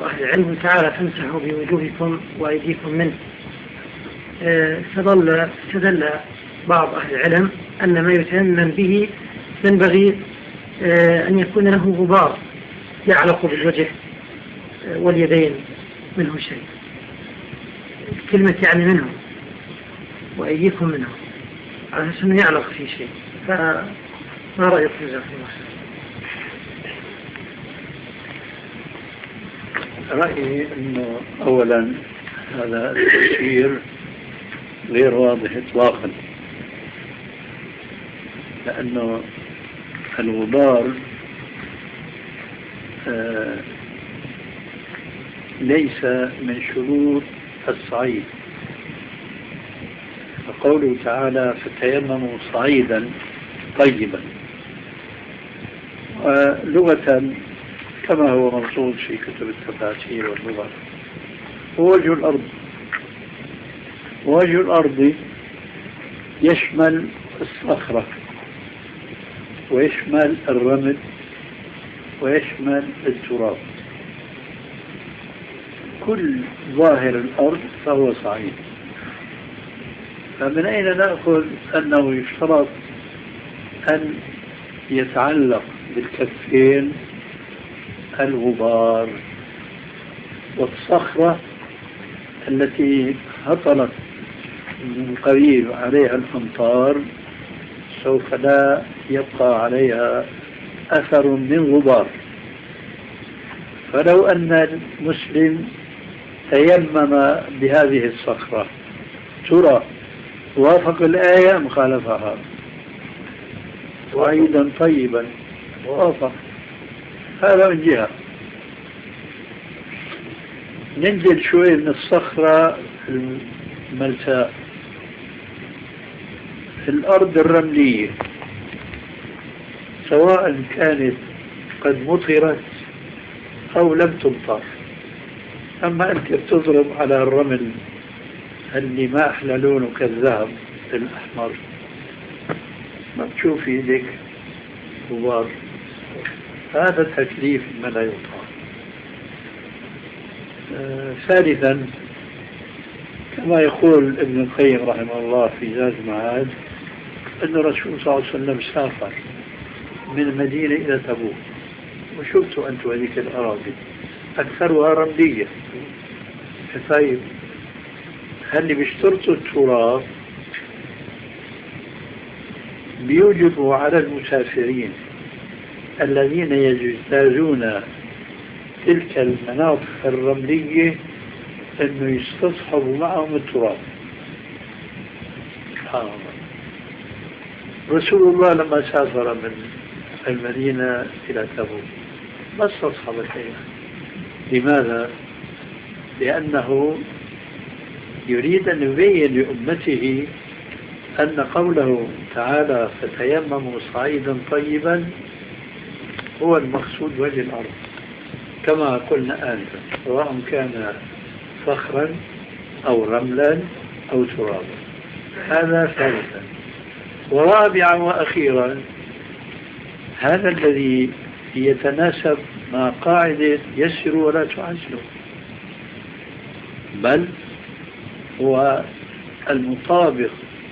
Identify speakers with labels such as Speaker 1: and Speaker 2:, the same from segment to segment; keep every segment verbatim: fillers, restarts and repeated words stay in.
Speaker 1: أهل العلم تعالى فامسحوا بوجوهكم وأيديكم منه. استدل استدل بعض أهل العلم أن ما يتيمم به ينبغي أن يكون له غبار يعلق بالوجه واليدين منه شيء، كلمة يعني منه وأيديكم منه، على أساس أنه يعلق في شيء. فما رأيك في ذلك؟
Speaker 2: رأيي أنه أولا هذا التفسير غير واضح إطلاقا، لأنه الغبار آه ليس من شروط الصعيد. فقوله تعالى فتيمموا صعيدا طيبا، ولغة كما هو موصول في كتب التفاسير واللغة هو وجه الأرض. وجه الأرض يشمل الصخرة ويشمل الرمل ويشمل التراب، كل ظاهر الأرض فهو صعيد. فمن أين نأخذ أنه يشترط أن يتعلق بالكفين الغبار والصخرة التي هطلت من قريب عليها الأمطار سوف لا يبقى عليها أثر من غبار. فلو أن المسلم تيمم بهذه الصخرة ترى وافق الآية مخالفها، صعيدا طيبا وافق. هذا من جهة. ننزل شوي من الصخرة الملساء في الأرض الرملية، سواء كانت قد مطرت أو لم تمطر. أما أنت بتضرب على الرمل اللي ما أحلى لونه كالذهب الأحمر ما بتشوف يدك غبار، هذا تكليف ما لا يطاق. آه ثالثا كما يقول ابن القيم رحمه الله في زاد المعاد أن الرسول صلى الله عليه وسلم سافر من المدينة إلى تبوك، وشفت أنت هذيك الأراضي أكثرها رملية. طيب هل بيشترطوا التراب؟ بيوجبوا على المسافرين الذين يجتازون تلك المناطق الرملية أنه يستصحبوا معهم التراب. سبحان الله. رسول الله لما سافر من المدينة إلى تبوك ما استصحب شيئا. لماذا؟ لأنه يريد أن يبين لأمته أن قوله تعالى فتيمموا صعيدا طيبا هو المقصود وجه الأرض كما قلنا آنفا، سواء كان صخرا أو رملا أو ترابا. هذا ثالثا. ورابعا وأخيرا هذا الذي يتناسب مع قاعدة يسروا ولا تعسروا، بل هو المطابق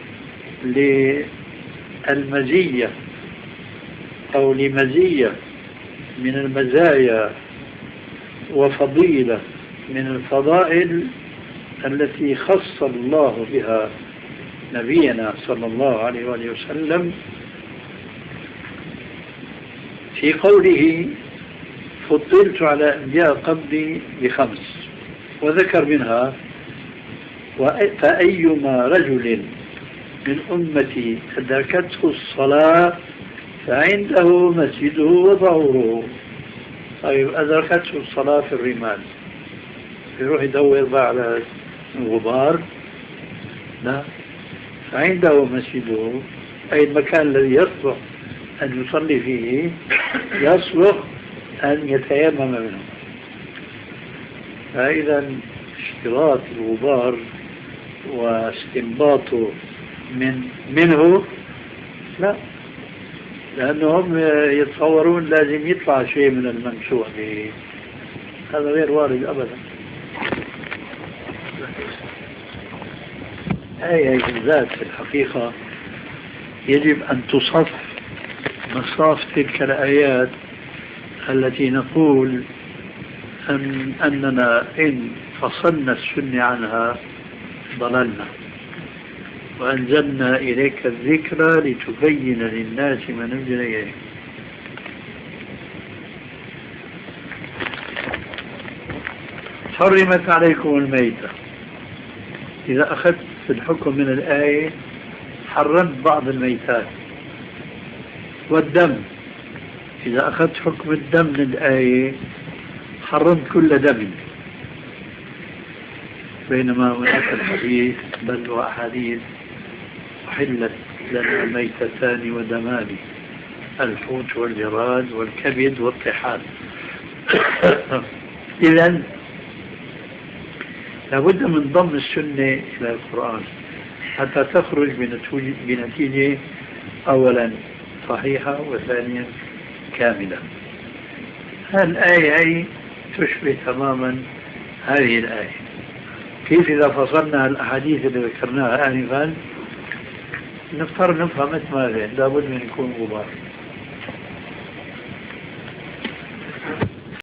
Speaker 2: للمزية أو لمزية من المزايا وفضيلة من الفضائل التي خص الله بها نبينا صلى الله عليه وآله وسلم في قوله فضلت على أنبياء قبلي بخمس، وذكر منها فأيما رجل من أمتي أدركته الصلاة فعنده مسجده وظهوره. طيب أدركته الصلاة في الرمال يروح يدور بقى على الغبار؟ لا، فعنده مسجده أي المكان الذي يصلح أن يصلي فيه يصلح أن يتيمم منه. فإذا اشتراط الغبار واستنباطه من منه لا، لأنهم يتصورون لازم يطلع شيء من الممسوح به. هذا غير وارد أبدا. هي بالذات في الحقيقة يجب أن تصف مصاف تلك الآيات التي نقول أن أننا إن فصلنا السنة عنها ضللنا، وأنزلنا إليك الذكرى لتبين للناس ما نزل إليك. حرمت عليكم الميتة، إذا أخذت في الحكم من الآية حرمت بعض الميتات، والدم إذا أخذت حكم الدم من الآية حرمت كل دم، بينما هناك الحديث بل وأحاديث أحلت لنا الميتتان ودمان، الحوت والجراد والكبد والطحال. إذن لابد من ضم السنة إلى القرآن حتى تخرج بنتيجة أولا صحيحة وثانيا كاملة. الآية هي تشبه تماما هذه الآية. كيف إذا فصلنا الأحاديث اللي ذكرناها آنفا نضطر نفهم ماذا لابد من يكون غبار.